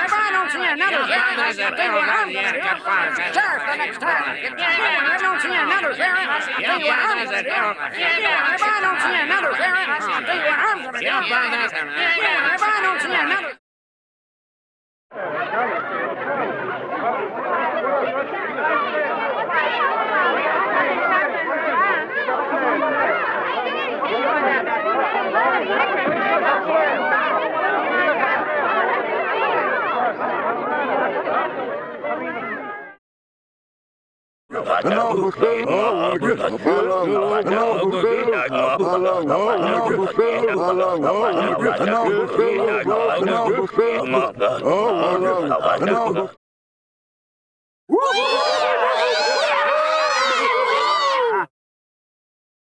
If I don't see another sheriff, I tell you what I'm going to do. Sheriff, the next time. If I don't see another sheriff, I tell you what I'm going to do. If I don't see another sheriff, I tell you what I'm going to do. If I don't see another... Woo!